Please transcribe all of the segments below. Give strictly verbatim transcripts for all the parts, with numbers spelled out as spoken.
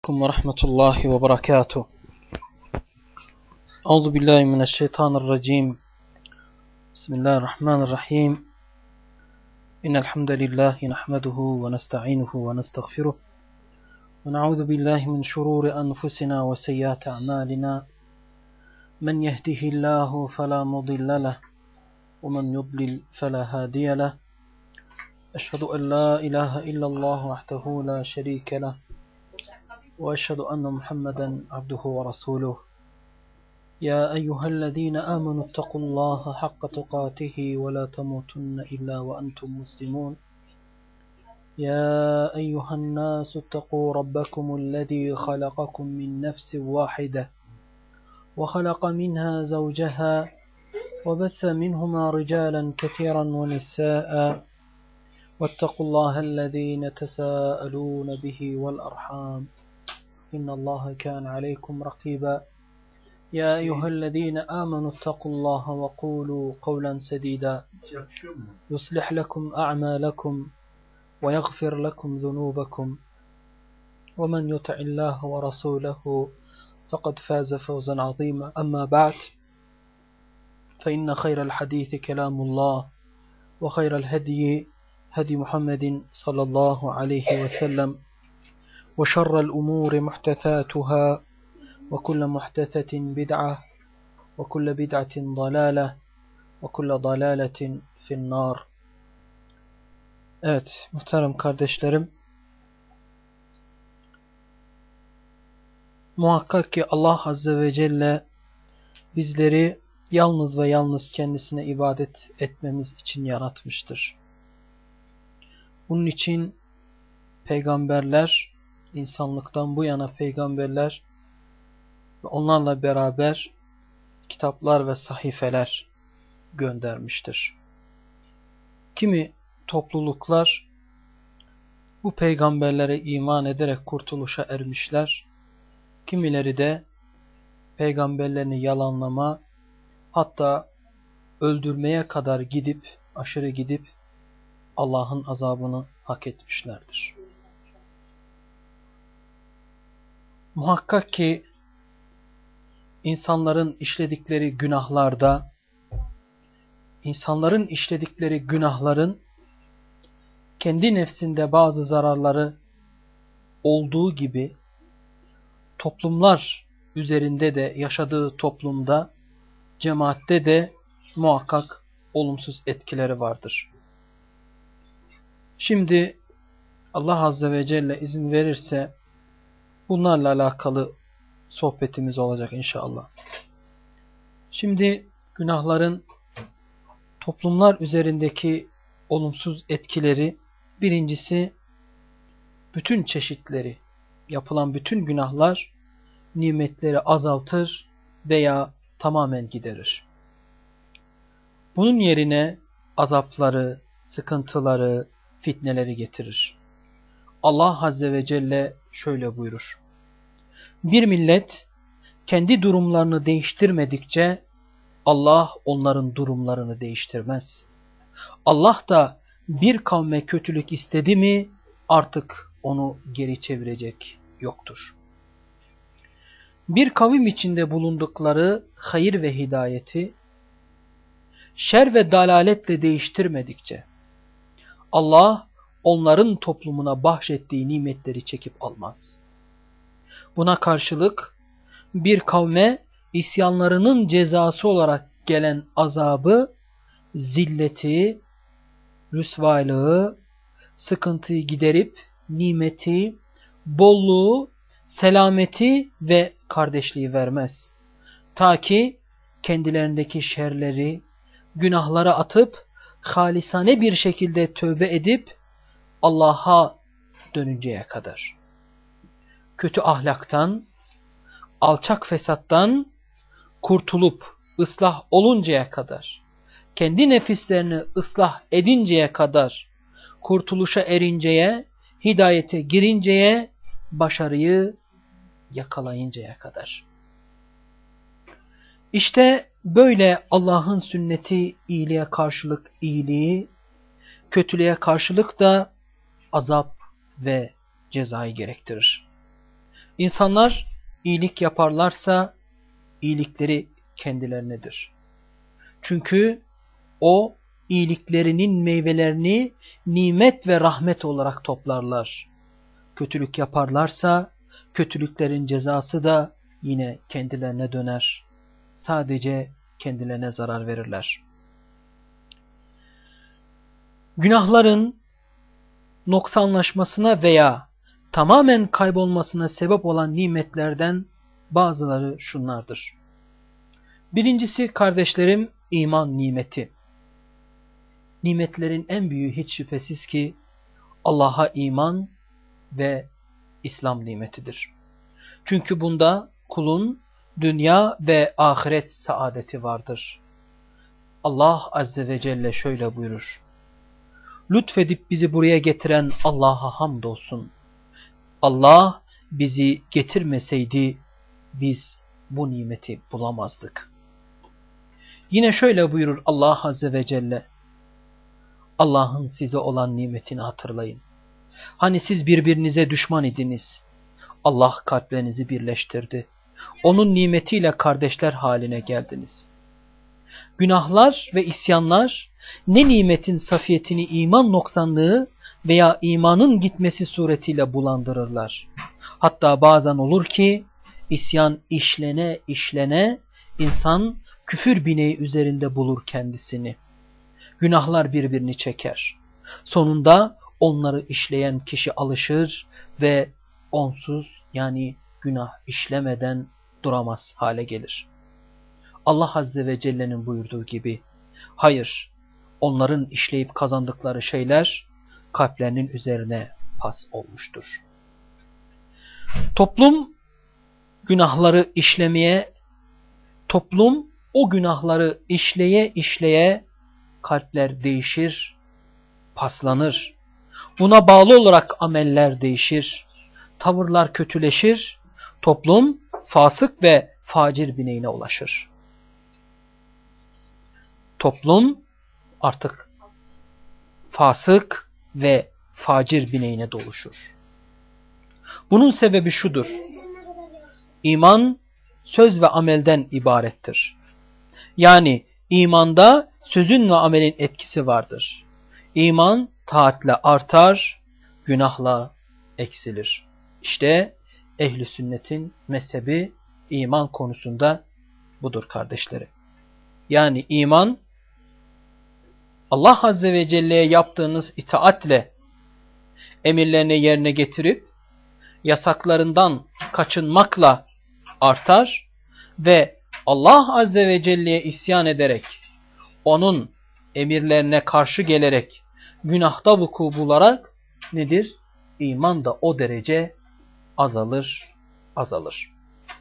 عليكم ورحمة الله وبركاته. أعوذ بالله من الشيطان الرجيم. بسم الله الرحمن الرحيم. إن الحمد لله نحمده ونستعينه ونستغفره ونعوذ بالله من شرور أنفسنا وسيئات أعمالنا. من يهده الله فلا مضل له ومن يضلل فلا هادي له. أشهد أن لا إله إلا الله وحده لا شريك له وأشهد أن محمدا عبده ورسوله. يا أيها الذين آمنوا اتقوا الله حق تقاته ولا تموتن إلا وأنتم مسلمون. يا أيها الناس اتقوا ربكم الذي خلقكم من نفس واحدة وخلق منها زوجها وبث منهما رجالا كثيرا ونساء واتقوا الله الذين تساءلون به والأرحام إن الله كان عليكم رقيبا. يا أيها الذين آمنوا اتقوا الله وقولوا قولا سديدا يصلح لكم أعمالكم ويغفر لكم ذنوبكم ومن يطع الله ورسوله فقد فاز فوزا عظيما. أما بعد فإن خير الحديث كلام الله وخير الهدي هدي محمد صلى الله عليه وسلم وشر الأمور محدثاتها وكل محدثة بدعة وكل بدعة ضلالة وكل ضلالة في النار. Evet muhterem kardeşlerim, muhakkak ki Allah Azze ve Celle bizleri yalnız ve yalnız kendisine ibadet etmemiz için yaratmıştır. Bunun için peygamberler, insanlıktan bu yana peygamberler ve onlarla beraber kitaplar ve sahifeler göndermiştir. Kimi topluluklar bu peygamberlere iman ederek kurtuluşa ermişler. Kimileri de peygamberlerini yalanlama, hatta öldürmeye kadar gidip, aşırı gidip Allah'ın azabını hak etmişlerdir. Muhakkak ki insanların işledikleri günahlarda, insanların işledikleri günahların kendi nefsinde bazı zararları olduğu gibi toplumlar üzerinde de, yaşadığı toplumda, cemaatte de muhakkak olumsuz etkileri vardır. Şimdi Allah Azze ve Celle izin verirse bunlarla alakalı sohbetimiz olacak inşallah. Şimdi günahların toplumlar üzerindeki olumsuz etkileri, birincisi bütün çeşitleri, yapılan bütün günahlar nimetleri azaltır veya tamamen giderir. Bunun yerine azapları, sıkıntıları, fitneleri getirir. Allah Azze ve Celle şöyle buyurur: bir millet kendi durumlarını değiştirmedikçe Allah onların durumlarını değiştirmez. Allah da bir kavme kötülük istedi mi artık onu geri çevirecek yoktur. Bir kavim içinde bulundukları hayır ve hidayeti şer ve dalaletle değiştirmedikçe Allah onların toplumuna bahşettiği nimetleri çekip almaz. Buna karşılık bir kavme isyanlarının cezası olarak gelen azabı, zilleti, rüsvaylığı, sıkıntıyı giderip nimeti, bolluğu, selameti ve kardeşliği vermez. Ta ki kendilerindeki şerleri, günahlara atıp halisane bir şekilde tövbe edip Allah'a dönünceye kadar. Kötü ahlaktan, alçak fesattan kurtulup ıslah oluncaya kadar, kendi nefislerini ıslah edinceye kadar, kurtuluşa erinceye, hidayete girinceye, başarıyı yakalayıncaya kadar. İşte böyle Allah'ın sünneti iyiliğe karşılık iyiliği, kötülüğe karşılık da azap ve cezayı gerektirir. İnsanlar iyilik yaparlarsa iyilikleri kendilerinedir. Çünkü o iyiliklerinin meyvelerini nimet ve rahmet olarak toplarlar. Kötülük yaparlarsa kötülüklerin cezası da yine kendilerine döner. Sadece kendilerine zarar verirler. Günahların noksanlaşmasına veya tamamen kaybolmasına sebep olan nimetlerden bazıları şunlardır. Birincisi kardeşlerim, iman nimeti. Nimetlerin en büyüğü hiç şüphesiz ki Allah'a iman ve İslam nimetidir. Çünkü bunda kulun dünya ve ahiret saadeti vardır. Allah Azze ve Celle şöyle buyurur. Lütfedip bizi buraya getiren Allah'a hamdolsun. Allah bizi getirmeseydi biz bu nimeti bulamazdık. Yine şöyle buyurur Allah Azze ve Celle. Allah'ın size olan nimetini hatırlayın. Hani siz birbirinize düşman idiniz. Allah kalplerinizi birleştirdi. Onun nimetiyle kardeşler haline geldiniz. Günahlar ve isyanlar ne nimetin safiyetini iman noksanlığı veya imanın gitmesi suretiyle bulandırırlar. Hatta bazen olur ki isyan işlene işlene insan küfür bineği üzerinde bulur kendisini. Günahlar birbirini çeker. Sonunda onları işleyen kişi alışır ve onsuz yani günah işlemeden duramaz hale gelir. Allah Azze ve Celle'nin buyurduğu gibi, hayır, onların işleyip kazandıkları şeyler kalplerinin üzerine pas olmuştur. Toplum günahları işlemeye, toplum o günahları işleye işleye kalpler değişir, paslanır. Buna bağlı olarak ameller değişir, tavırlar kötüleşir, toplum fasık ve facir bineğine ulaşır. Toplum artık fasık ve facir bineğine doluşur. Bunun sebebi şudur. İman söz ve amelden ibarettir. Yani imanda sözün ve amelin etkisi vardır. İman taatle artar, günahla eksilir. İşte ehl-i sünnetin mezhebi iman konusunda budur kardeşlerim. Yani iman Allah Azze ve Celle'ye yaptığınız itaatle emirlerini yerine getirip yasaklarından kaçınmakla artar ve Allah Azze ve Celle'ye isyan ederek onun emirlerine karşı gelerek günahta vuku bularak nedir? İman da o derece azalır, azalır.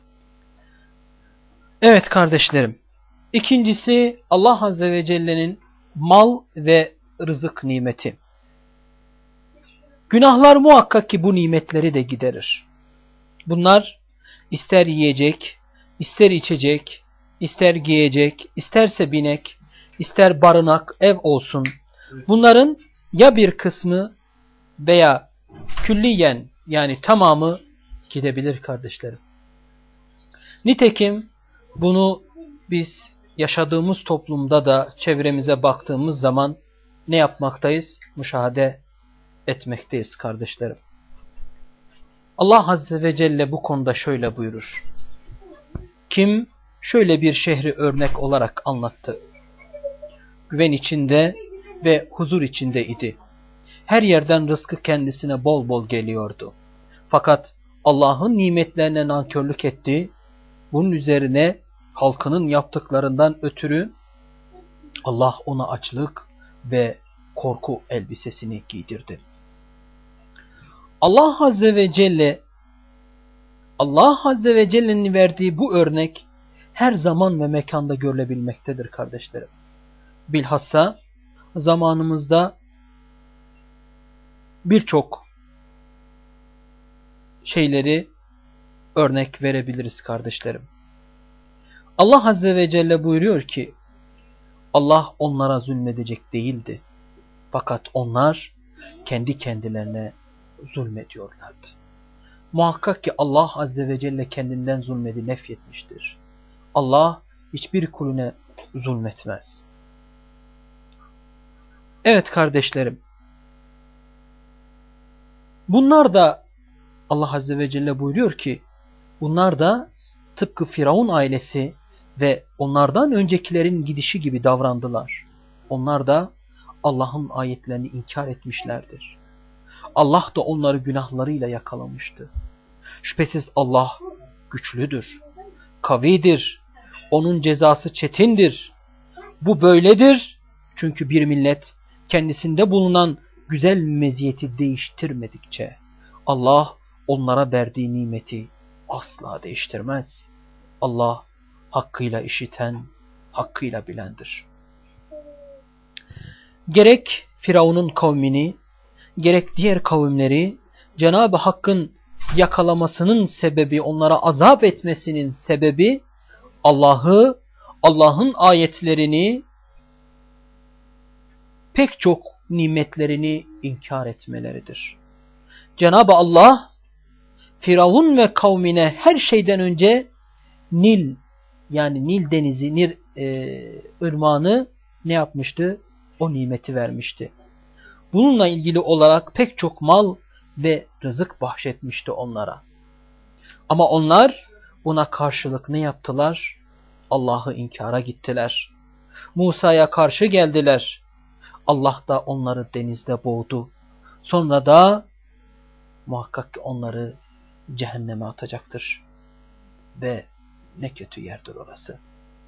Evet kardeşlerim. İkincisi Allah Azze ve Celle'nin mal ve rızık nimeti. Günahlar muhakkak ki bu nimetleri de giderir. Bunlar ister yiyecek, ister içecek, ister giyecek, isterse binek, ister barınak, ev olsun. Bunların ya bir kısmı veya külliyen yani tamamı gidebilir kardeşlerim. Nitekim bunu biz yaşadığımız toplumda da çevremize baktığımız zaman ne yapmaktayız? Müşahede etmekteyiz kardeşlerim. Allah Azze ve Celle bu konuda şöyle buyurur. Kim şöyle bir şehri örnek olarak anlattı. Güven içinde ve huzur içinde idi. Her yerden rızkı kendisine bol bol geliyordu. Fakat Allah'ın nimetlerine nankörlük etti. Bunun üzerine halkının yaptıklarından ötürü Allah ona açlık ve korku elbisesini giydirdi. Allah Azze ve Celle Allah Azze ve Celle'nin verdiği bu örnek her zaman ve mekanda görülebilmektedir kardeşlerim. Bilhassa zamanımızda birçok şeyleri örnek verebiliriz kardeşlerim. Allah Azze ve Celle buyuruyor ki Allah onlara zulmedecek değildi. Fakat onlar kendi kendilerine zulmediyorlardı. Muhakkak ki Allah Azze ve Celle kendinden zulmedi nefyetmiştir. Allah hiçbir kulüne zulmetmez. Evet kardeşlerim, bunlar da Allah Azze ve Celle buyuruyor ki, bunlar da tıpkı Firavun ailesi ve onlardan öncekilerin gidişi gibi davrandılar. Onlar da Allah'ın ayetlerini inkar etmişlerdir. Allah da onları günahlarıyla yakalamıştı. Şüphesiz Allah güçlüdür, kavidir, onun cezası çetindir. Bu böyledir çünkü bir millet kendisinde bulunan güzel meziyeti değiştirmedikçe Allah onlara verdiği nimeti asla değiştirmez. Allah hakkıyla işiten, hakkıyla bilendir. Gerek Firavun'un kavmini, gerek diğer kavimleri Cenab-ı Hakk'ın yakalamasının sebebi, onlara azap etmesinin sebebi Allah'ı, Allah'ın ayetlerini, pek çok nimetlerini inkar etmeleridir. Cenab-ı Allah Firavun ve kavmine her şeyden önce Nil, yani Nil denizi, Nil e, ırmağını ne yapmıştı? O nimeti vermişti. Bununla ilgili olarak pek çok mal ve rızık bahşetmişti onlara. Ama onlar buna karşılık ne yaptılar? Allah'ı inkara gittiler. Musa'ya karşı geldiler. Allah da onları denizde boğdu. Sonra da muhakkak ki onları cehenneme atacaktır. Ve ne kötü yerdir orası.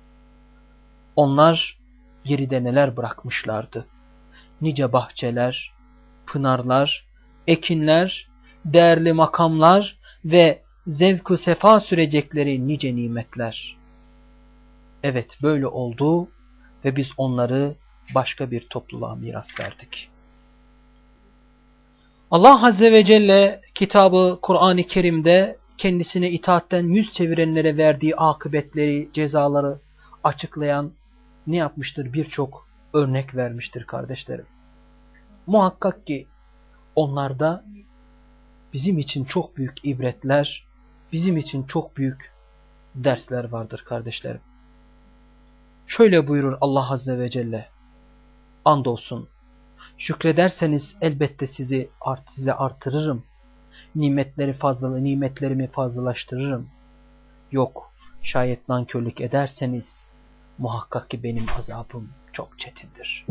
Onlar geride neler bırakmışlardı? Nice bahçeler, pınarlar, ekinler, değerli makamlar ve zevk-ü sefa sürecekleri nice nimetler. Evet, böyle oldu ve biz onları başka bir topluluğa miras verdik. Allah Azze ve Celle kitabı Kur'an-ı Kerim'de kendisine itaatten yüz çevirenlere verdiği akıbetleri, cezaları açıklayan ne yapmıştır? Birçok örnek vermiştir kardeşlerim. Muhakkak ki onlarda bizim için çok büyük ibretler, bizim için çok büyük dersler vardır kardeşlerim. Şöyle buyurur Allah Azze ve Celle, andolsun şükrederseniz elbette sizi art, size artırırım, nimetleri fazla, nimetlerimi fazlalaştırırım. Yok, şayet nankörlük ederseniz muhakkak ki benim azabım çok çetindir.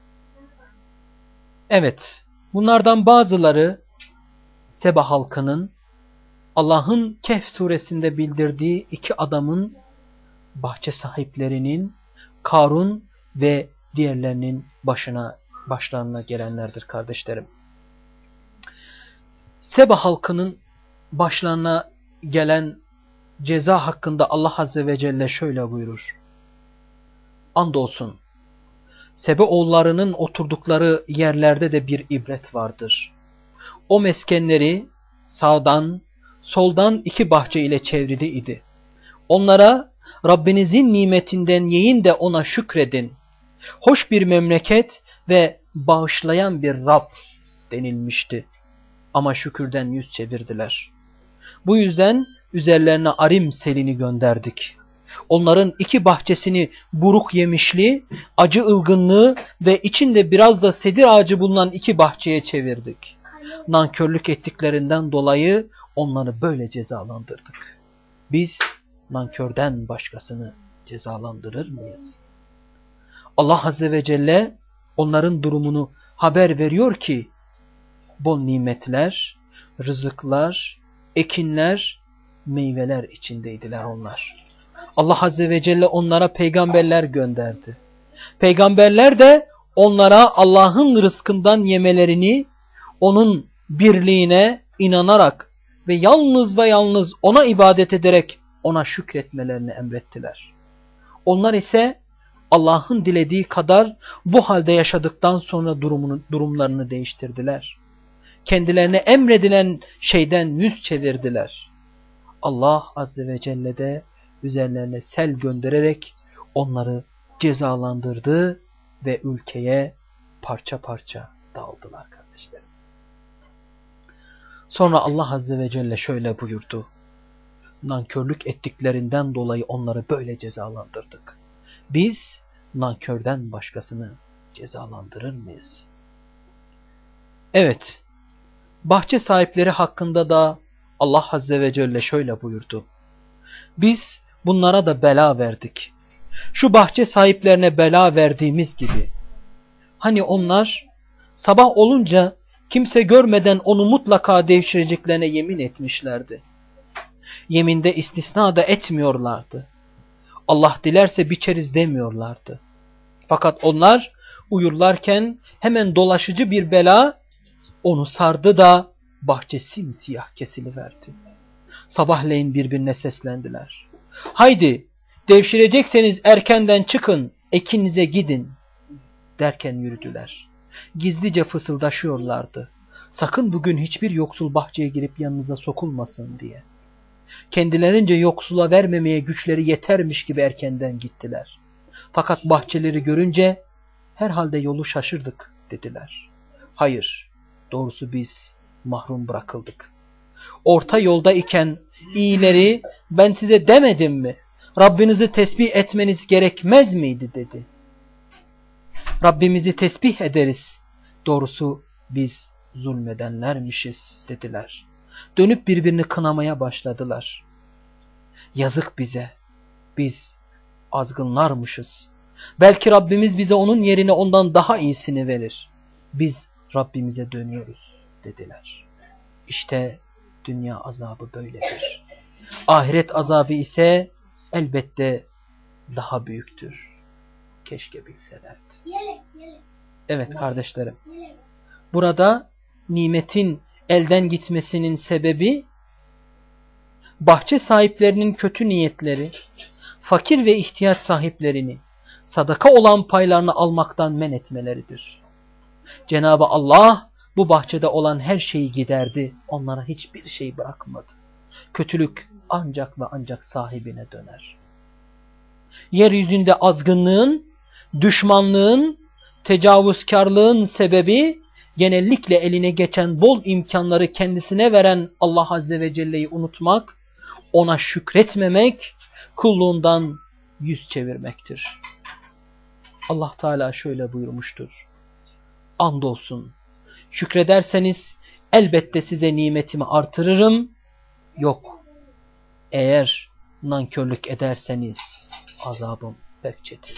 Evet, bunlardan bazıları Seba halkının Allah'ın Kehf suresinde bildirdiği iki adamın, bahçe sahiplerinin, Karun ve diğerlerinin başına başlarına gelenlerdir kardeşlerim. Seba halkının başlarına gelen ceza hakkında Allah Azze ve Celle şöyle buyurur. Andolsun Sebe oğullarının oturdukları yerlerde de bir ibret vardır. O meskenleri sağdan, soldan iki bahçe ile çevrili idi. Onlara Rabbinizin nimetinden yiyin de ona şükredin. Hoş bir memleket ve bağışlayan bir Rab denilmişti. Ama şükürden yüz çevirdiler. Bu yüzden üzerlerine arim selini gönderdik. Onların iki bahçesini buruk yemişli, acı ılgınlığı ve içinde biraz da sedir ağacı bulunan iki bahçeye çevirdik. Nankörlük ettiklerinden dolayı onları böyle cezalandırdık. Biz nankörden başkasını cezalandırır mıyız? Allah Azze ve Celle onların durumunu haber veriyor ki, bol nimetler, rızıklar, ekinler, meyveler içindeydiler onlar. Allah Azze ve Celle onlara peygamberler gönderdi. Peygamberler de onlara Allah'ın rızkından yemelerini, onun birliğine inanarak ve yalnız ve yalnız ona ibadet ederek ona şükretmelerini emrettiler. Onlar ise Allah'ın dilediği kadar bu halde yaşadıktan sonra durumunu, durumlarını değiştirdiler. Kendilerine emredilen şeyden yüz çevirdiler. Allah Azze ve Celle de üzerlerine sel göndererek onları cezalandırdı ve ülkeye parça parça dağıldılar kardeşlerim. Sonra Allah Azze ve Celle şöyle buyurdu. Nankörlük ettiklerinden dolayı onları böyle cezalandırdık. Biz nankörden başkasını cezalandırır mıyız? Evet, bahçe sahipleri hakkında da Allah Azze ve Celle şöyle buyurdu. Biz bunlara da bela verdik. Şu bahçe sahiplerine bela verdiğimiz gibi. Hani onlar sabah olunca kimse görmeden onu mutlaka devşireceklerine yemin etmişlerdi. Yeminde istisna da etmiyorlardı. Allah dilerse biçeriz demiyorlardı. Fakat onlar uyurlarken hemen dolaşıcı bir bela onu sardı da bahçe simsiyah kesiliverdi. Sabahleyin birbirine seslendiler. Haydi devşirecekseniz erkenden çıkın, ekinize gidin derken yürüdüler. Gizlice fısıldaşıyorlardı. Sakın bugün hiçbir yoksul bahçeye girip yanınıza sokulmasın diye. Kendilerince yoksula vermemeye güçleri yetermiş gibi erkenden gittiler. Fakat bahçeleri görünce herhalde yolu şaşırdık dediler. Hayır, doğrusu biz mahrum bırakıldık. Orta yolda iken iyileri ben size demedim mi? Rabbinizi tesbih etmeniz gerekmez miydi dedi. Rabbimizi tesbih ederiz. Doğrusu biz zulmedenlermişiz dediler. Dönüp birbirini kınamaya başladılar. Yazık bize. Biz azgınlarmışız. Belki Rabbimiz bize onun yerine ondan daha iyisini verir. Biz Rabbimize dönüyoruz dediler. İşte dünya azabı böyledir. Ahiret azabı ise elbette daha büyüktür. Keşke bilselerdi. Evet kardeşlerim. Burada nimetin elden gitmesinin sebebi bahçe sahiplerinin kötü niyetleri, fakir ve ihtiyaç sahiplerini sadaka olan paylarını almaktan men etmeleridir. Cenab-ı Allah bu bahçede olan her şeyi giderdi. Onlara hiçbir şey bırakmadı. Kötülük ancak ve ancak sahibine döner. Yeryüzünde azgınlığın, düşmanlığın, tecavüzkarlığın sebebi genellikle eline geçen bol imkanları kendisine veren Allah Azze ve Celle'yi unutmak, ona şükretmemek, kulluğundan yüz çevirmektir. Allah Teala şöyle buyurmuştur. Andolsun, şükrederseniz elbette size nimetimi artırırım. Yok, eğer nankörlük ederseniz azabım pek çetin.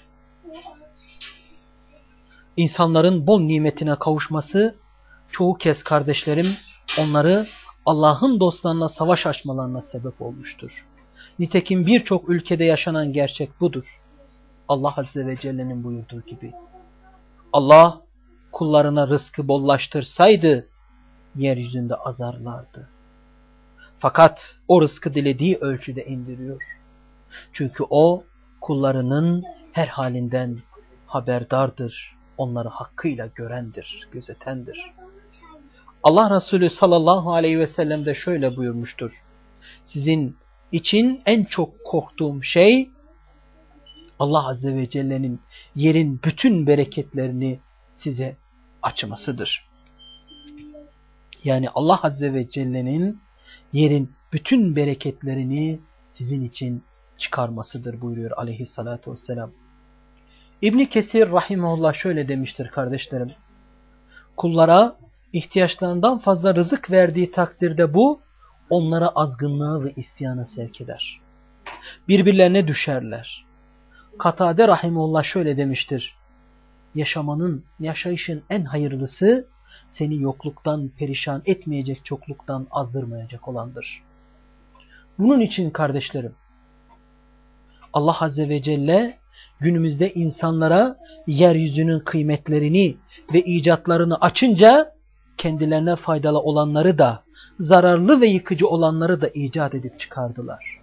İnsanların bol nimetine kavuşması çoğu kez kardeşlerim onları Allah'ın dostlarına savaş açmalarına sebep olmuştur. Nitekim birçok ülkede yaşanan gerçek budur. Allah Azze ve Celle'nin buyurduğu gibi. Allah kullarına rızkı bollaştırsaydı yeryüzünde azarlardı. Fakat o rızkı dilediği ölçüde indiriyor. Çünkü o kullarının her halinden haberdardır. Onları hakkıyla görendir, gözetendir. Allah Resulü sallallahu aleyhi ve sellem de şöyle buyurmuştur. Sizin için en çok korktuğum şey Allah Azze ve Celle'nin yerin bütün bereketlerini size açmasıdır. Yani Allah Azze ve Celle'nin yerin bütün bereketlerini sizin için çıkarmasıdır buyuruyor aleyhissalatü vesselam. İbn Kesir rahimehullah şöyle demiştir kardeşlerim. Kullara ihtiyaçlarından fazla rızık verdiği takdirde bu onlara azgınlığa ve isyana sevk eder. Birbirlerine düşerler. Katade rahimehullah şöyle demiştir. Yaşamanın, yaşayışın en hayırlısı seni yokluktan perişan etmeyecek, çokluktan azdırmayacak olandır. Bunun için kardeşlerim Allah Azze ve Celle günümüzde insanlara yeryüzünün kıymetlerini ve icatlarını açınca kendilerine faydalı olanları da zararlı ve yıkıcı olanları da icat edip çıkardılar.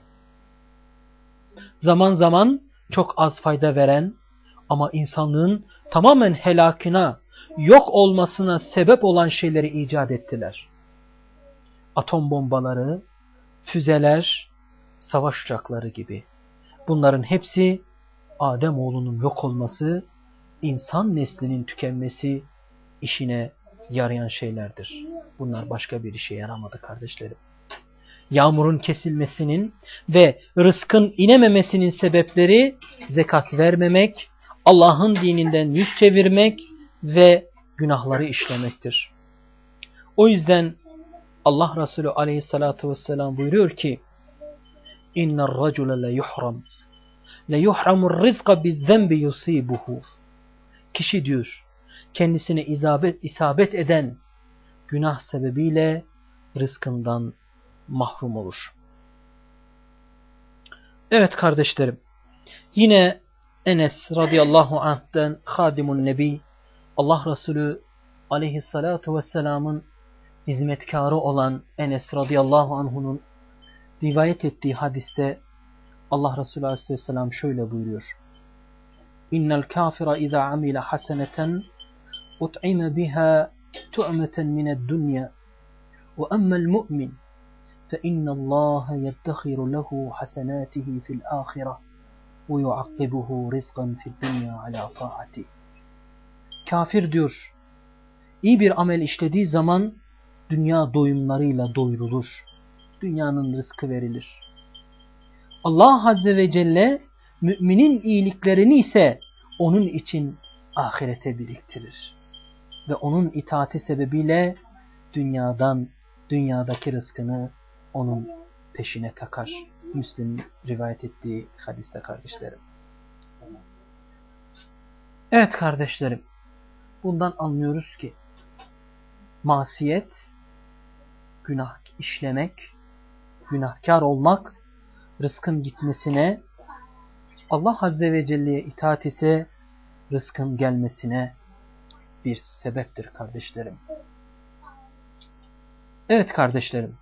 Zaman zaman çok az fayda veren ama insanlığın tamamen helakına, yok olmasına sebep olan şeyleri icat ettiler. Atom bombaları, füzeler, savaş uçakları gibi. Bunların hepsi Ademoğlunun yok olması, insan neslinin tükenmesi, işine yarayan şeylerdir. Bunlar başka bir işe yaramadı kardeşlerim. Yağmurun kesilmesinin ve rızkın inememesinin sebepleri zekat vermemek, Allah'ın dininden yüz çevirmek ve günahları işlemektir. O yüzden Allah Resulü aleyhissalatu vesselam buyuruyor ki اِنَّ الرَّجُلَ لَيُحْرَمْ لَيُحْرَمُ الرِّزْقَ بِالذَّنْبِ يُصِيبُهُ. Kişi diyor, kendisine isabet, isabet eden günah sebebiyle rızkından mahrum olur. Evet kardeşlerim, yine Enes radıyallahu anh'ten Hadimun Nebi, Allah Resulü aleyhissalatu vesselamın hizmetkarı olan Enes radıyallahu anh'unun rivayet ettiği hadiste Allah Resulü aleyhisselam şöyle buyuruyor. İnnel kafira izâ amile haseneten ut'ime biha tu'meten mined dunya ve emmel mu'min fe innallâhe yeddehiru lehu hasenâtihi fil âhire ve yuakkibuhu rizqan fid dunya alâ ta'ati. Kafir diyor, iyi bir amel işlediği zaman dünya doyumlarıyla doyurulur. Dünyanın rızkı verilir. Allah Azze ve Celle müminin iyiliklerini ise onun için ahirete biriktirir. Ve onun itaati sebebiyle dünyadan, dünyadaki rızkını onun peşine takar. Müslim rivayet ettiği hadiste kardeşlerim. Evet kardeşlerim, bundan anlıyoruz ki masiyet, günah işlemek, günahkar olmak, rızkın gitmesine, Allah Azze ve Celle'ye itaat ise rızkın gelmesine bir sebeptir kardeşlerim. Evet kardeşlerim,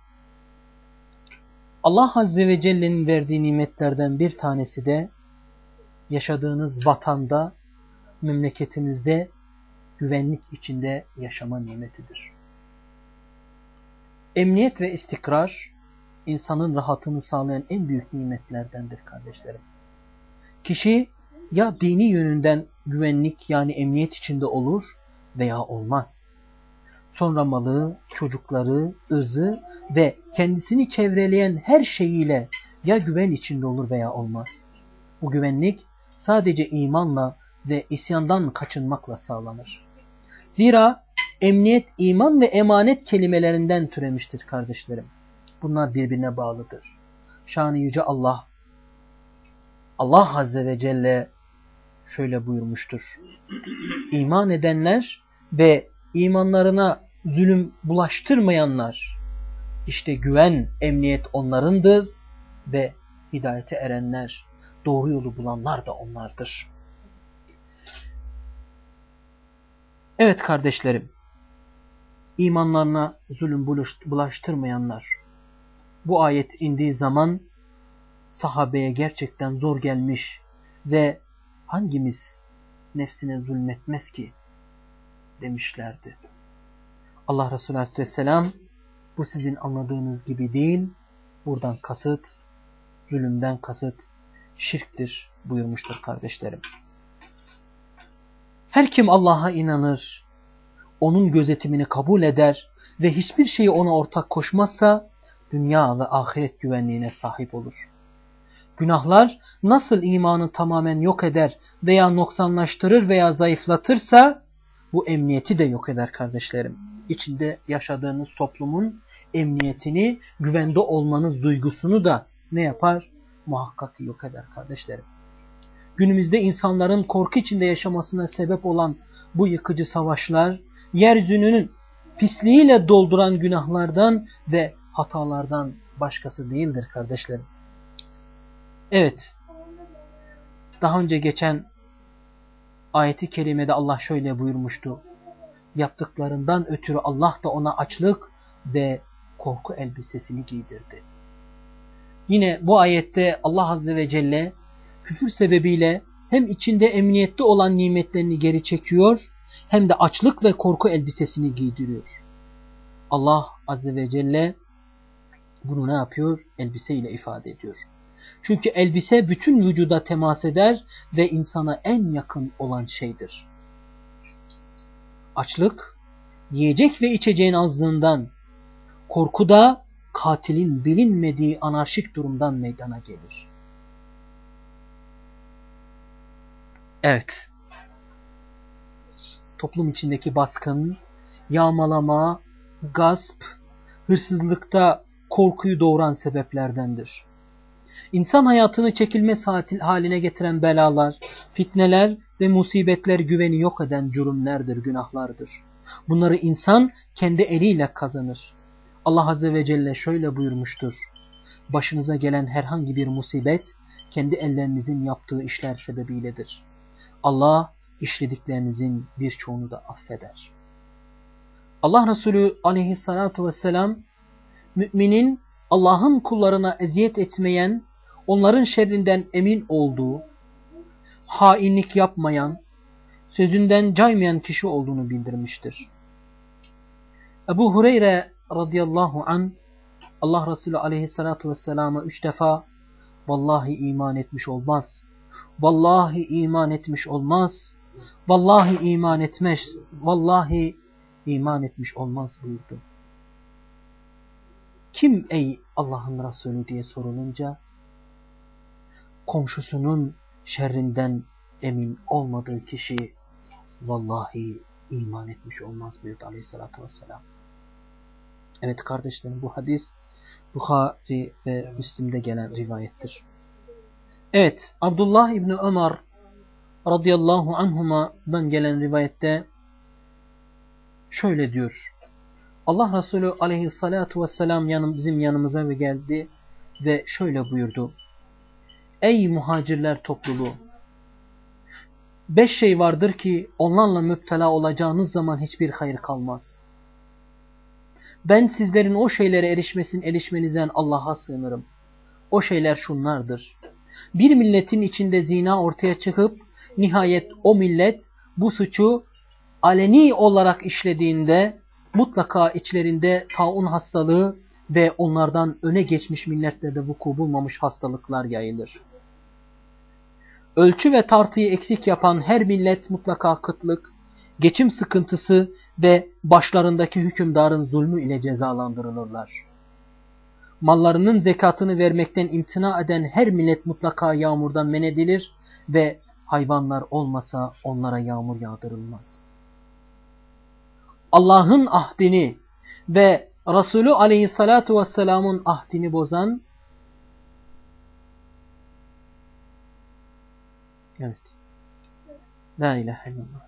Allah Azze ve Celle'nin verdiği nimetlerden bir tanesi de yaşadığınız vatanda, memleketinizde güvenlik içinde yaşama nimetidir. Emniyet ve istikrar, insanın rahatını sağlayan en büyük nimetlerdendir kardeşlerim. Kişi ya dini yönünden güvenlik yani emniyet içinde olur veya olmaz. Sonra malı, çocukları, ırzı ve kendisini çevreleyen her şeyiyle ya güven içinde olur veya olmaz. Bu güvenlik sadece imanla ve isyandan kaçınmakla sağlanır. Zira emniyet, iman ve emanet kelimelerinden türemiştir kardeşlerim. Bunlar birbirine bağlıdır. Şanı yüce Allah, Allah Azze ve Celle şöyle buyurmuştur. İman edenler ve imanlarına zulüm bulaştırmayanlar, işte güven, emniyet onlarındır ve hidayete erenler, doğru yolu bulanlar da onlardır. Evet kardeşlerim, imanlarına zulüm bulaştırmayanlar. Bu ayet indiği zaman sahabeye gerçekten zor gelmiş ve hangimiz nefsine zulmetmez ki demişlerdi. Allah Resulü Aleyhisselam bu sizin anladığınız gibi değil, buradan kasıt, zulümden kasıt şirktir buyurmuştur kardeşlerim. Her kim Allah'a inanır, onun gözetimini kabul eder ve hiçbir şeyi ona ortak koşmazsa dünya ve ahiret güvenliğine sahip olur. Günahlar nasıl imanı tamamen yok eder veya noksanlaştırır veya zayıflatırsa bu emniyeti de yok eder kardeşlerim. İçinde yaşadığınız toplumun emniyetini, güvende olmanız duygusunu da ne yapar? Muhakkak yok eder kardeşlerim. Günümüzde insanların korku içinde yaşamasına sebep olan bu yıkıcı savaşlar, yeryüzünün pisliğiyle dolduran günahlardan ve hatalardan başkası değildir kardeşlerim. Evet, daha önce geçen ayeti kerimede Allah şöyle buyurmuştu. Yaptıklarından ötürü Allah da ona açlık ve korku elbisesini giydirdi. Yine bu ayette Allah Azze ve Celle küfür sebebiyle hem içinde emniyette olan nimetlerini geri çekiyor hem de açlık ve korku elbisesini giydiriyor. Allah Azze ve Celle bunu ne yapıyor? Elbiseyle ifade ediyor. Çünkü elbise bütün vücuda temas eder ve insana en yakın olan şeydir. Açlık yiyecek ve içeceğin azlığından, korku da katilin bilinmediği anarşik durumdan meydana gelir. Evet. Toplum içindeki baskın, yağmalama, gasp, hırsızlıkta korkuyu doğuran sebeplerdendir. İnsan hayatını çekilmez haline getiren belalar, fitneler ve musibetler güveni yok eden cürümlerdir, günahlardır. Bunları insan kendi eliyle kazanır. Allah Azze ve Celle şöyle buyurmuştur. Başınıza gelen herhangi bir musibet, kendi ellerinizin yaptığı işler sebebiyledir. Allah işlediklerinizin birçoğunu da affeder. Allah Resulü aleyhissalatu vesselam, müminin Allah'ın kullarına eziyet etmeyen, onların şerrinden emin olduğu, hainlik yapmayan, sözünden caymayan kişi olduğunu bildirmiştir. Ebu Hureyre radıyallahu an, Allah Resulü aleyhissalatu vesselama üç defa, vallahi iman etmiş olmaz, vallahi iman etmiş olmaz, vallahi iman etmez, vallahi iman etmiş olmaz buyurdu. Kim ey Allah'ın Resulü diye sorulunca, komşusunun şerrinden emin olmadığı kişi vallahi iman etmiş olmaz buyurdu aleyhissalatü vesselam. Evet kardeşlerim, bu hadis Bukhari ve Müslim'de gelen rivayettir. Evet, Abdullah İbni Ömer radıyallahu anhuma'dan gelen rivayette şöyle diyor. Allah Resulü aleyhissalatu vesselam yanım, bizim yanımıza ve geldi ve şöyle buyurdu. Ey muhacirler topluluğu! Beş şey vardır ki onlarla müptela olacağınız zaman hiçbir hayır kalmaz. Ben sizlerin o şeylere erişmesin erişmenizden Allah'a sığınırım. O şeyler şunlardır. Bir milletin içinde zina ortaya çıkıp nihayet o millet bu suçu aleni olarak işlediğinde mutlaka içlerinde taun hastalığı ve onlardan öne geçmiş milletlerde vuku bulmamış hastalıklar yayılır. Ölçü ve tartıyı eksik yapan her millet mutlaka kıtlık, geçim sıkıntısı ve başlarındaki hükümdarın zulmü ile cezalandırılırlar. Mallarının zekatını vermekten imtina eden her millet mutlaka yağmurdan men edilir ve hayvanlar olmasa onlara yağmur yağdırılmaz. Allah'ın ahdini ve Resulü aleyhissalatu vesselamın ahdini bozan, evet, la ilahe illallah.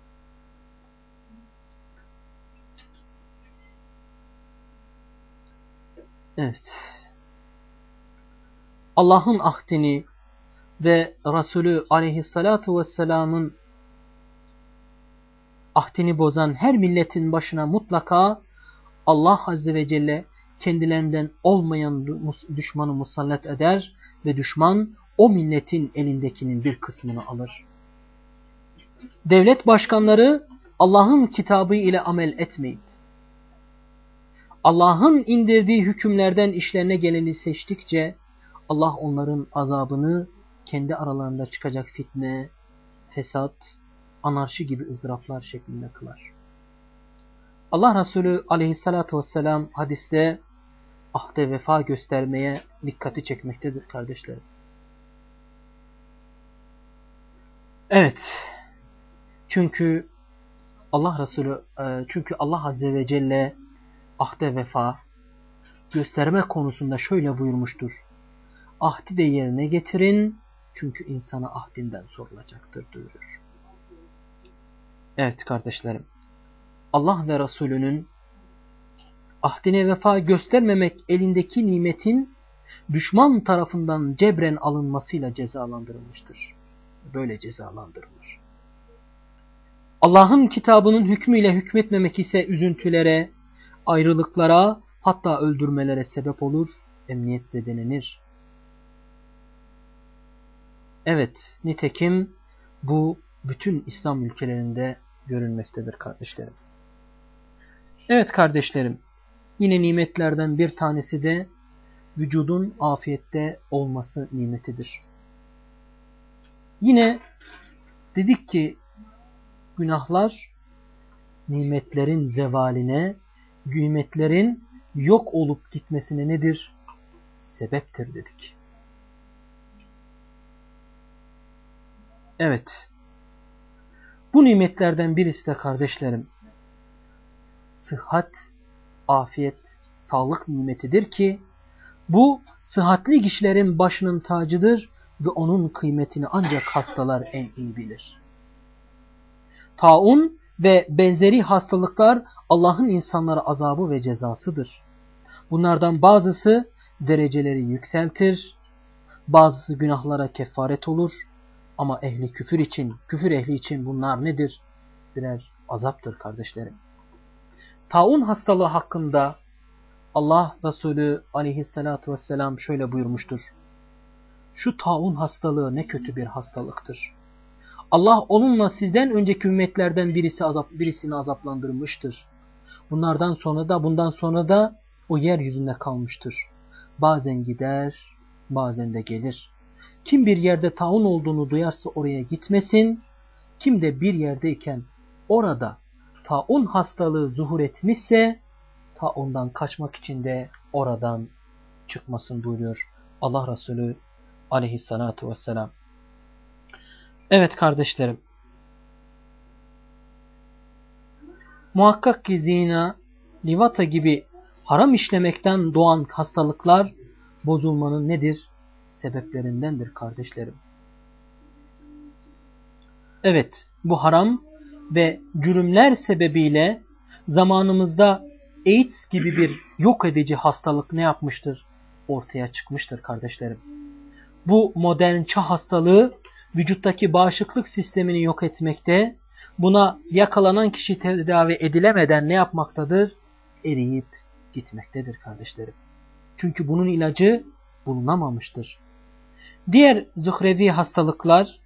Evet. Allah'ın ahdini ve Resulü aleyhissalatu vesselamın ahdini bozan her milletin başına mutlaka Allah Azze ve Celle kendilerinden olmayan düşmanı musallat eder ve düşman o milletin elindekinin bir kısmını alır. Devlet başkanları Allah'ın kitabı ile amel etmeyip, Allah'ın indirdiği hükümlerden işlerine geleni seçtikçe Allah onların azabını kendi aralarında çıkacak fitne, fesat, anarşi gibi ızdıraplar şeklinde kılar. Allah Resulü aleyhissalatu vesselam hadiste ahde vefa göstermeye dikkati çekmektedir kardeşlerim. Evet. Çünkü Allah Resulü çünkü Allah Azze ve Celle ahde vefa gösterme konusunda şöyle buyurmuştur. Ahdi de yerine getirin çünkü insana ahdinden sorulacaktır diyor. Evet kardeşlerim. Allah ve Resulünün ahdine vefa göstermemek elindeki nimetin düşman tarafından cebren alınmasıyla cezalandırılmıştır. Böyle cezalandırılır. Allah'ın kitabının hükmüyle hükmetmemek ise üzüntülere, ayrılıklara, hatta öldürmelere sebep olur, emniyet zedelenir. Evet, nitekim bu bütün İslam ülkelerinde görülmektedir kardeşlerim. Evet kardeşlerim, yine nimetlerden bir tanesi de vücudun afiyette olması nimetidir. Yine dedik ki günahlar nimetlerin zevaline, nimetlerin yok olup gitmesine nedir? Sebeptir dedik. Evet. Bu nimetlerden birisi de kardeşlerim, sıhhat, afiyet, sağlık nimetidir ki bu sıhhatli kişilerin başının tacıdır ve onun kıymetini ancak hastalar en iyi bilir. Taun ve benzeri hastalıklar Allah'ın insanlara azabı ve cezasıdır. Bunlardan bazısı dereceleri yükseltir, bazısı günahlara kefaret olur ama ehli küfür için, küfür ehli için bunlar nedir? Birer azaptır kardeşlerim. Taun hastalığı hakkında Allah Resulü aleyhissalatu vesselam şöyle buyurmuştur. Şu taun hastalığı ne kötü bir hastalıktır. Allah onunla sizden önceki ümmetlerden birisi azap, birisini azaplandırmıştır. Bunlardan sonra da bundan sonra da o yeryüzünde kalmıştır. Bazen gider, bazen de gelir. Kim bir yerde taun olduğunu duyarsa oraya gitmesin. Kim de bir yerdeyken orada taun hastalığı zuhur etmişse taundan kaçmak için de oradan çıkmasın buyuruyor Allah Resulü aleyhissalatu vesselam. Evet kardeşlerim. Muhakkak ki zina, livata gibi haram işlemekten doğan hastalıklar bozulmanın nedir? Sebeplerindendir kardeşlerim. Evet, bu haram ve cürümler sebebiyle zamanımızda AIDS gibi bir yok edici hastalık ne yapmıştır? Ortaya çıkmıştır kardeşlerim. Bu modern çağ hastalığı vücuttaki bağışıklık sistemini yok etmekte, buna yakalanan kişi tedavi edilemeden ne yapmaktadır? Eriyip gitmektedir kardeşlerim. Çünkü bunun ilacı bulunamamıştır. Diğer zuhrevi hastalıklar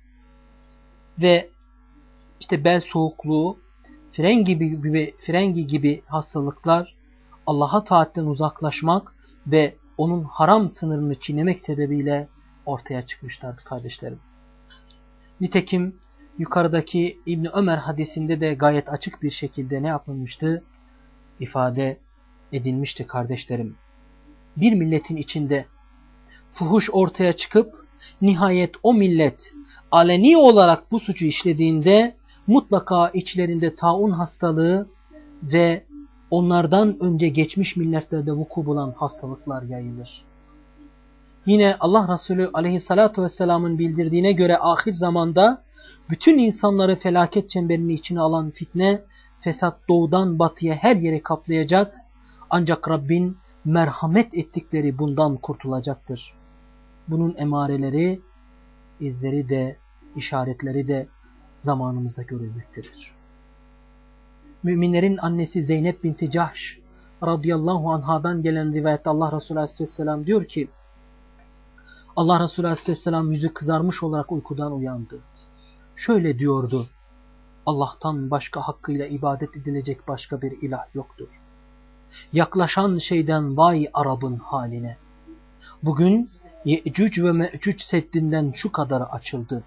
ve işte bel soğukluğu, frengi gibi, frengi gibi hastalıklar Allah'a taatten uzaklaşmak ve onun haram sınırını çiğnemek sebebiyle ortaya çıkmışlardı kardeşlerim. Nitekim yukarıdaki İbn Ömer hadisinde de gayet açık bir şekilde ne yapılmıştı? İfade edilmişti kardeşlerim. Bir milletin içinde fuhuş ortaya çıkıp nihayet o millet aleni olarak bu suçu işlediğinde mutlaka içlerinde taun hastalığı ve onlardan önce geçmiş milletlerde vuku bulan hastalıklar yayılır. Yine Allah Resulü aleyhissalatu vesselamın bildirdiğine göre ahir zamanda bütün insanları felaket çemberinin içine alan fitne, fesat doğudan batıya her yeri kaplayacak. Ancak Rabbin merhamet ettikleri bundan kurtulacaktır. Bunun emareleri, izleri de, işaretleri de zamanımızda görülmektedir. Müminlerin annesi Zeynep binti Cahş radıyallahu anhadan gelen rivayette Allah Resulü aleyhisselam diyor ki, Allah Resulü aleyhisselam yüzü kızarmış olarak uykudan uyandı. Şöyle diyordu, Allah'tan başka hakkıyla ibadet edilecek başka bir ilah yoktur. Yaklaşan şeyden vay Arap'ın haline. Bugün Ye'cüc ve Me'cüc seddinden şu kadar açıldı.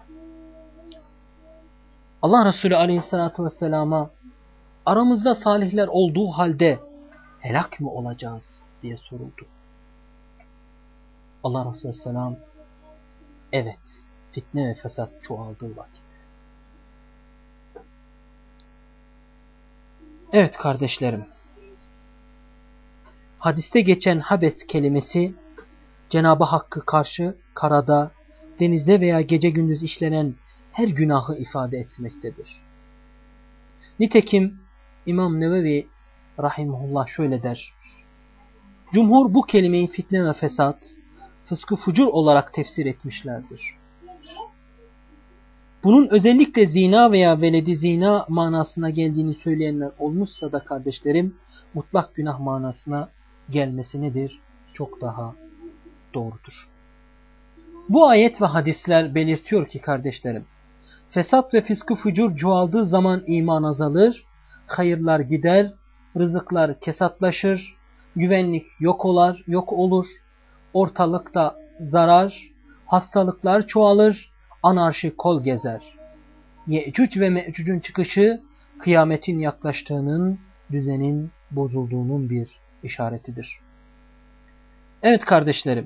Allah Resulü aleyhissalatü vesselama aramızda salihler olduğu halde helak mı olacağız diye soruldu. Allah Resulü aleyhisselam evet, fitne ve fesat çoğaldığı vakit. Evet kardeşlerim, hadiste geçen habet kelimesi Cenab-ı Hakk'a karşı karada, denizde veya gece gündüz işlenen her günahı ifade etmektedir. Nitekim İmam Nevevi rahimahullah şöyle der. Cumhur bu kelimeyi fitne ve fesat, fıskı fucur olarak tefsir etmişlerdir. Bunun özellikle zina veya veledi zina manasına geldiğini söyleyenler olmuşsa da kardeşlerim, mutlak günah manasına gelmesi nedir? Çok daha doğrudur. Bu ayet ve hadisler belirtiyor ki kardeşlerim, fesat ve fıskı fucur çoğaldığı zaman iman azalır, hayırlar gider, rızıklar kesatlaşır, güvenlik yok olar, yok olur, ortalıkta zarar, hastalıklar çoğalır, anarşi kol gezer. Ye'cüc ve Me'cüc'ün çıkışı kıyametin yaklaştığının, düzenin bozulduğunun bir işaretidir. Evet kardeşlerim,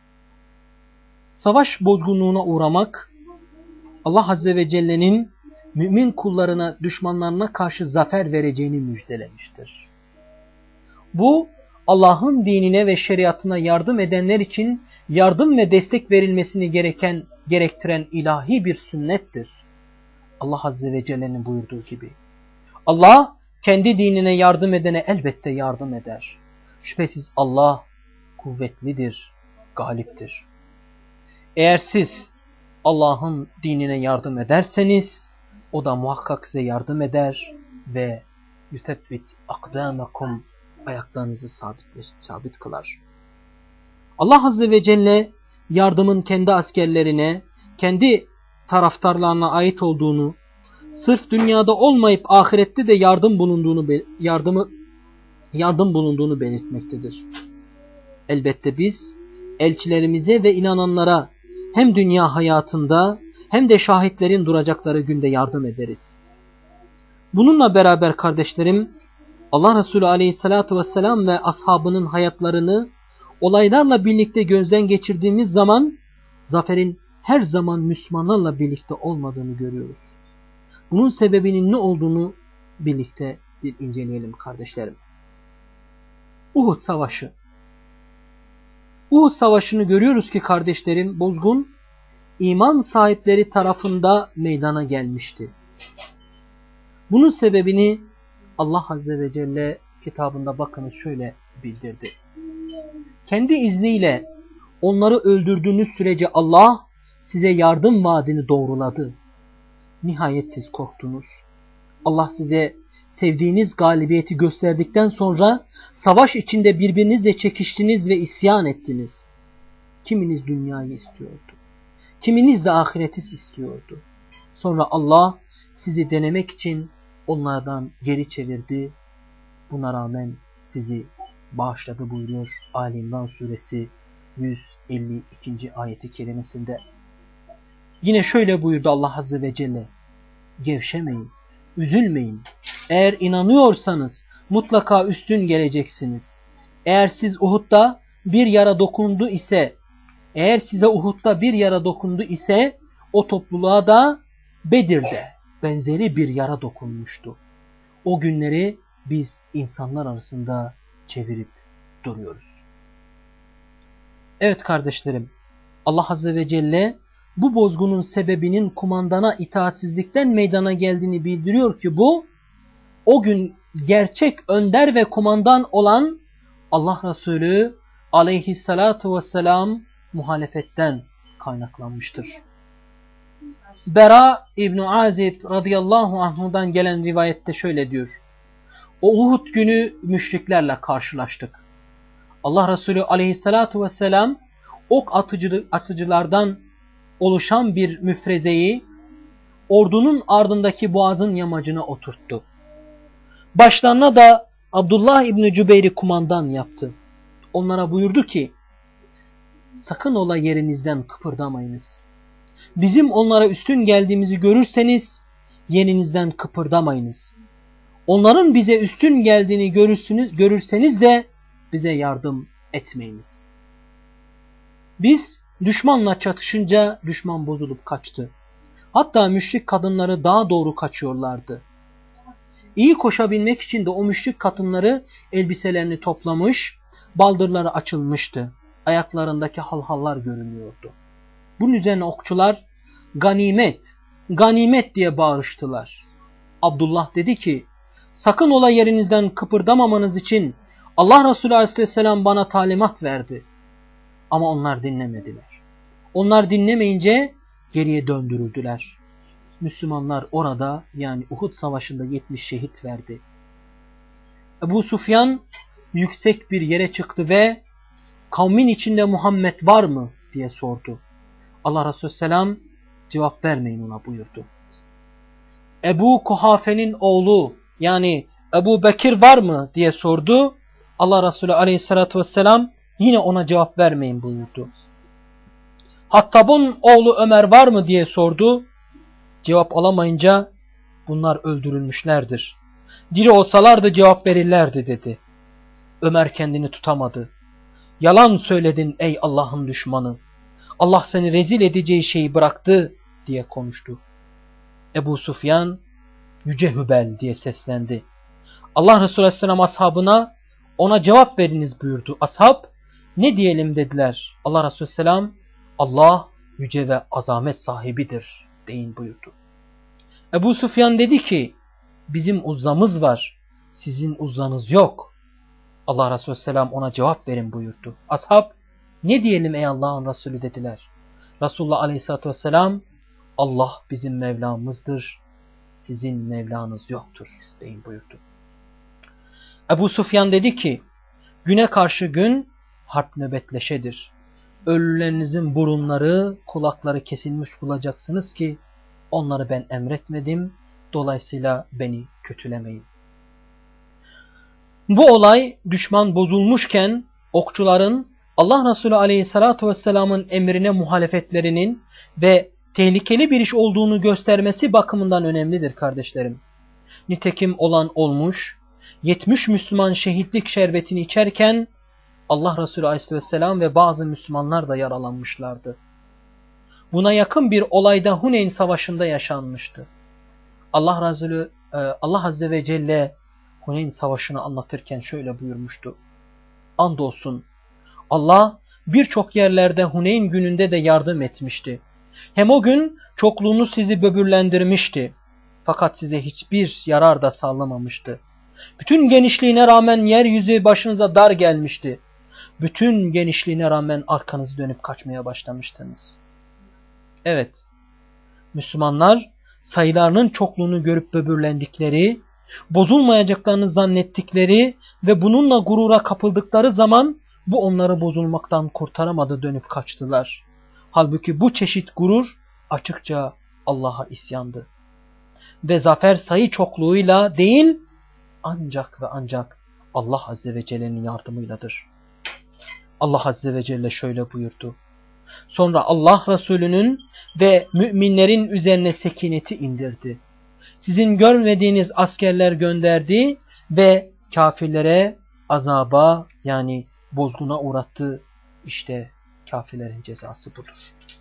savaş bozgunluğuna uğramak, Allah Azze ve Celle'nin mümin kullarına, düşmanlarına karşı zafer vereceğini müjdelemiştir. Bu, Allah'ın dinine ve şeriatına yardım edenler için yardım ve destek verilmesini gereken, gerektiren ilahi bir sünnettir. Allah Azze ve Celle'nin buyurduğu gibi. Allah kendi dinine yardım edene elbette yardım eder. Şüphesiz Allah kuvvetlidir, galiptir. Eğer siz Allah'ın dinine yardım ederseniz, o da muhakkak size yardım eder ve yusebbit akdamakum, ayaklarınızı sabit, sabit kılar. Allah Azze ve Celle yardımın kendi askerlerine, kendi taraftarlarına ait olduğunu, sırf dünyada olmayıp ahirette de yardım bulunduğunu yardımı yardım bulunduğunu belirtmektedir. Elbette biz elçilerimize ve inananlara hem dünya hayatında hem de şahitlerin duracakları günde yardım ederiz. Bununla beraber kardeşlerim, Allah Resulü Aleyhisselatü Vesselam ve ashabının hayatlarını olaylarla birlikte gözden geçirdiğimiz zaman zaferin her zaman Müslümanlarla birlikte olmadığını görüyoruz. Bunun sebebinin ne olduğunu birlikte bir inceleyelim kardeşlerim. Uhud Savaşı. Uhud Savaşı'nı görüyoruz ki kardeşlerim, bozgun iman sahipleri tarafında meydana gelmişti. Bunun sebebini Allah Azze ve Celle kitabında bakınız şöyle bildirdi. Kendi izniyle onları öldürdüğünüz sürece Allah size yardım vaadini doğruladı. Nihayet siz korktunuz. Allah size sevdiğiniz galibiyeti gösterdikten sonra savaş içinde birbirinizle çekiştiniz ve isyan ettiniz. Kiminiz dünyayı istiyordu, kiminiz de ahireti istiyordu. Sonra Allah sizi denemek için onlardan geri çevirdi. Buna rağmen sizi bağışladı buyuruyor Ali İmran suresi yüz elli ikinci ayeti kerimesinde. Yine şöyle buyurdu Allah Azze ve Celle. Gevşemeyin, üzülmeyin. Eğer inanıyorsanız mutlaka üstün geleceksiniz. Eğer siz Uhud'da bir yara dokundu ise, eğer size Uhud'da bir yara dokundu ise o topluluğa da Bedir'de benzeri bir yara dokunmuştu. O günleri biz insanlar arasında çevirip duruyoruz. Evet kardeşlerim, Allah Azze ve Celle bu bozgunun sebebinin kumandana itaatsizlikten meydana geldiğini bildiriyor ki bu, o gün gerçek önder ve kumandan olan Allah Resulü Aleyhissalatu vesselam muhalefetten kaynaklanmıştır. Bera İbn-i Azib radıyallahu anhudan gelen rivayette şöyle diyor. O Uhud günü müşriklerle karşılaştık. Allah Resulü Aleyhissalatu vesselam ok atıcı, atıcılardan oluşan bir müfrezeyi ordunun ardındaki boğazın yamacına oturttu. Başlarına da Abdullah İbni Cübeyr'i kumandan yaptı. Onlara buyurdu ki, sakın ola yerinizden kıpırdamayınız. Bizim onlara üstün geldiğimizi görürseniz yerinizden kıpırdamayınız. Onların bize üstün geldiğini görürsünüz, görürseniz de bize yardım etmeyiniz. Biz düşmanla çatışınca düşman bozulup kaçtı. Hatta müşrik kadınları daha doğru kaçıyorlardı. İyi koşabilmek için de o müşrik kadınları elbiselerini toplamış, baldırları açılmıştı. Ayaklarındaki halhallar görünüyordu. Bunun üzerine okçular ganimet, ganimet diye bağırıştılar. Abdullah dedi ki, sakın ola yerinizden kıpırdamamanız için Allah Resulü Aleyhisselam bana talimat verdi. Ama onlar dinlemediler. Onlar dinlemeyince geriye döndürüldüler. Müslümanlar orada, yani Uhud Savaşı'nda yetmiş şehit verdi. Ebu Sufyan yüksek bir yere çıktı ve kavmin içinde Muhammed var mı diye sordu. Allah Resulü Selam cevap vermeyin ona buyurdu. Ebu Kuhafe'nin oğlu yani Ebu Bekir var mı diye sordu. Allah Resulü Aleyhisselatü Vesselam yine ona cevap vermeyin buyurdu. Hattab'ın oğlu Ömer var mı diye sordu. Cevap alamayınca bunlar öldürülmüşlerdir. Diri olsalardı cevap verirlerdi dedi. Ömer kendini tutamadı. Yalan söyledin ey Allah'ın düşmanı. Allah seni rezil edeceği şeyi bıraktı diye konuştu. Ebu Sufyan Yüce Hübel diye seslendi. Allah Resulü Aleyhisselam ashabına ona cevap veriniz buyurdu. Ashab ne diyelim dediler. Allah Resulü Aleyhisselam Allah yüce ve azamet sahibidir deyin buyurdu. Ebu Sufyan dedi ki bizim uzzamız var, sizin uzzanız yok. Allah Resulü Aleyhisselam ona cevap verin buyurdu. Ashab ne diyelim ey Allah'ın Resulü dediler. Resulullah Aleyhisselatü Vesselam Allah bizim Mevlamızdır, sizin Mevlanız yoktur deyin buyurdu. Ebu Sufyan dedi ki güne karşı gün harp nöbetleşedir. Ölülerinizin burunları, kulakları kesilmiş bulacaksınız ki onları ben emretmedim. Dolayısıyla beni kötülemeyin. Bu olay düşman bozulmuşken okçuların Allah Resulü Aleyhisselatü Vesselam'ın emrine muhalefetlerinin ve tehlikeli bir iş olduğunu göstermesi bakımından önemlidir kardeşlerim. Nitekim olan olmuş, yetmiş Müslüman şehitlik şerbetini içerken Allah Resulü Aleyhisselam ve bazı Müslümanlar da yaralanmışlardı. Buna yakın bir olayda Huneyn Savaşı'nda yaşanmıştı. Allah Resulü Allah Azze ve Celle Huneyn Savaşı'nı anlatırken şöyle buyurmuştu. Andolsun Allah birçok yerlerde Huneyn gününde de yardım etmişti. Hem o gün çokluğunu sizi böbürlendirmişti. Fakat size hiçbir yarar da sağlamamıştı. Bütün genişliğine rağmen yeryüzü başınıza dar gelmişti. Bütün genişliğine rağmen arkanızı dönüp kaçmaya başlamıştınız. Evet, Müslümanlar sayılarının çokluğunu görüp böbürlendikleri, bozulmayacaklarını zannettikleri ve bununla gurura kapıldıkları zaman bu onları bozulmaktan kurtaramadı, dönüp kaçtılar. Halbuki bu çeşit gurur açıkça Allah'a isyandı. Ve zafer sayı çokluğuyla değil, ancak ve ancak Allah Azze ve Celle'nin yardımıyladır. Allah Azze ve Celle şöyle buyurdu. Sonra Allah Resulü'nün ve müminlerin üzerine sekineti indirdi. Sizin görmediğiniz askerler gönderdi ve kafirlere azaba yani bozguna uğrattı. İşte kafirlerin cezası budur.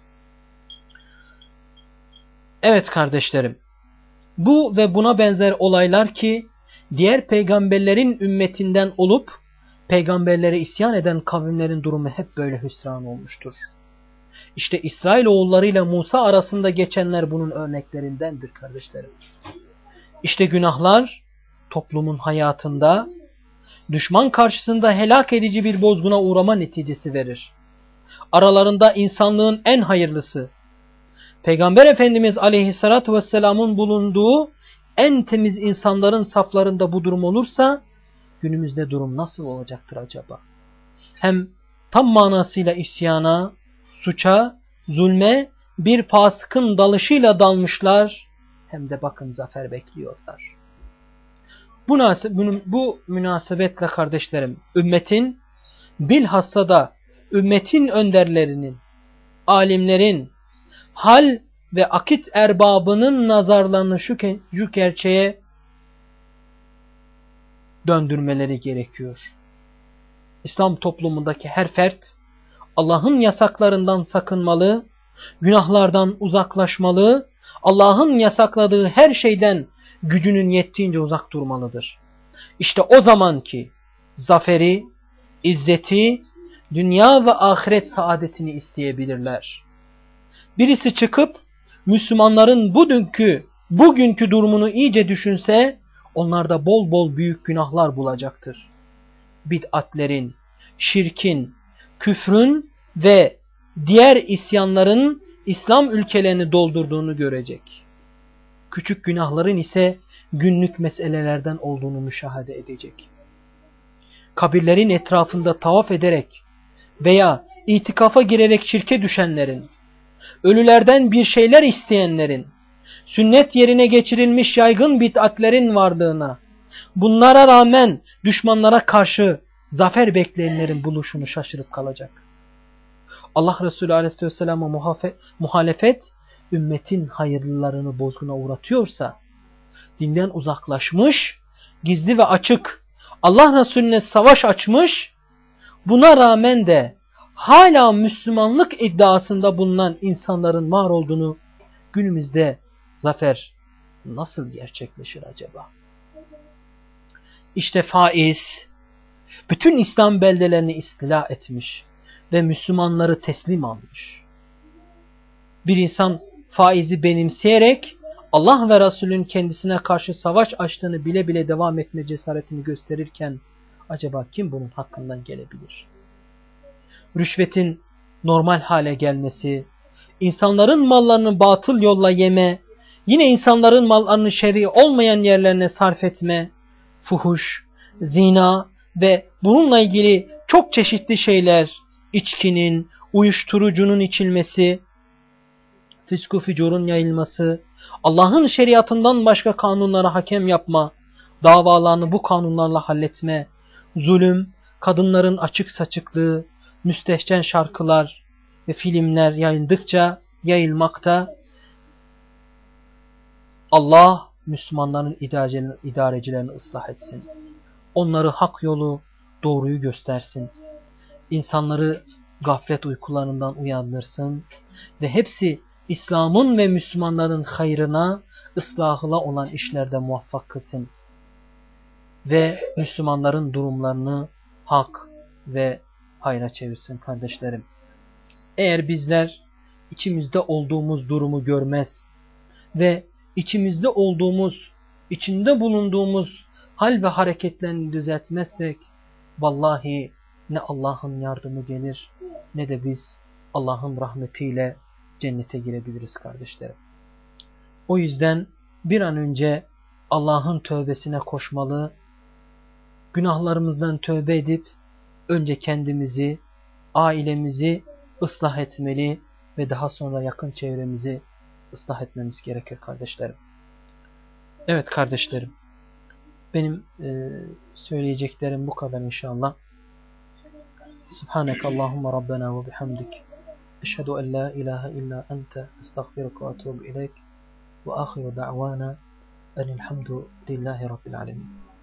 Evet kardeşlerim, bu ve buna benzer olaylar ki diğer peygamberlerin ümmetinden olup peygamberlere isyan eden kavimlerin durumu hep böyle hüsran olmuştur. İşte İsrailoğullarıyla Musa arasında geçenler bunun örneklerindendir kardeşlerim. İşte günahlar toplumun hayatında düşman karşısında helak edici bir bozguna uğrama neticesi verir. Aralarında insanlığın en hayırlısı, Peygamber Efendimiz Aleyhisselatü Vesselam'ın bulunduğu en temiz insanların saflarında bu durum olursa günümüzde durum nasıl olacaktır acaba? Hem tam manasıyla isyana, suça, zulme bir fasıkın dalışıyla dalmışlar, hem de bakın zafer bekliyorlar. Bu, bu münasebetle kardeşlerim, ümmetin, bilhassa da ümmetin önderlerinin, alimlerin, hal ve akit erbabının nazarlarını şu, şu gerçeğe döndürmeleri gerekiyor. İslam toplumundaki her fert Allah'ın yasaklarından sakınmalı, günahlardan uzaklaşmalı, Allah'ın yasakladığı her şeyden gücünün yettiğince uzak durmalıdır. İşte o zaman ki zaferi, izzeti, dünya ve ahiret saadetini isteyebilirler. Birisi çıkıp Müslümanların bugünkü, bugünkü durumunu iyice düşünse onlarda bol bol büyük günahlar bulacaktır. Bid'atlerin, şirkin, küfrün ve diğer isyanların İslam ülkelerini doldurduğunu görecek. Küçük günahların ise günlük meselelerden olduğunu müşahede edecek. Kabirlerin etrafında tavaf ederek veya itikafa girerek şirke düşenlerin, ölülerden bir şeyler isteyenlerin, sünnet yerine geçirilmiş yaygın bid'atlerin varlığına, bunlara rağmen düşmanlara karşı zafer bekleyenlerin buluşunu şaşırıp kalacak. Allah Resulü Aleyhisselam'a muhalefet, ümmetin hayırlılarını bozguna uğratıyorsa, dinden uzaklaşmış, gizli ve açık Allah Resulüne savaş açmış, buna rağmen de hala Müslümanlık iddiasında bulunan insanların var olduğunu günümüzde zafer nasıl gerçekleşir acaba? İşte faiz bütün İslam beldelerini istila etmiş ve Müslümanları teslim almış. Bir insan faizi benimseyerek Allah ve Resulünün kendisine karşı savaş açtığını bile bile devam etme cesaretini gösterirken acaba kim bunun hakkından gelebilir? Rüşvetin normal hale gelmesi, insanların mallarını batıl yolla yeme, yine insanların mallarını şer'i olmayan yerlerine sarf etme, fuhuş, zina ve bununla ilgili çok çeşitli şeyler, içkinin, uyuşturucunun içilmesi, füsku fücurun yayılması, Allah'ın şeriatından başka kanunlara hakem yapma, davalarını bu kanunlarla halletme, zulüm, kadınların açık saçıklığı, müstehcen şarkılar ve filmler yayıldıkça yayılmakta. Allah Müslümanların idarecilerini ıslah etsin. Onları hak yolu, doğruyu göstersin. İnsanları gaflet uykularından uyandırsın ve hepsi İslam'ın ve Müslümanların hayrına, ıslahına olan işlerde muvaffak kılsın. Ve Müslümanların durumlarını hak ve hayra çevirsin kardeşlerim. Eğer bizler içimizde olduğumuz durumu görmez ve içimizde olduğumuz, içinde bulunduğumuz hal ve hareketlerini düzeltmezsek, vallahi ne Allah'ın yardımı gelir ne de biz Allah'ın rahmetiyle cennete girebiliriz kardeşlerim. O yüzden bir an önce Allah'ın tövbesine koşmalı, günahlarımızdan tövbe edip önce kendimizi, ailemizi ıslah etmeli ve daha sonra yakın çevremizi ıslah etmemiz gerekir kardeşlerim. Evet kardeşlerim, benim e, söyleyeceklerim bu kadar inşallah. Subhaneke Allahumma Rabbena ve bihamdik. Eşhedü en la ilahe illa ente estağfiruke ve etûbü ileyk ve ahiru da'vana enilhamdülillahi rabbil alemin.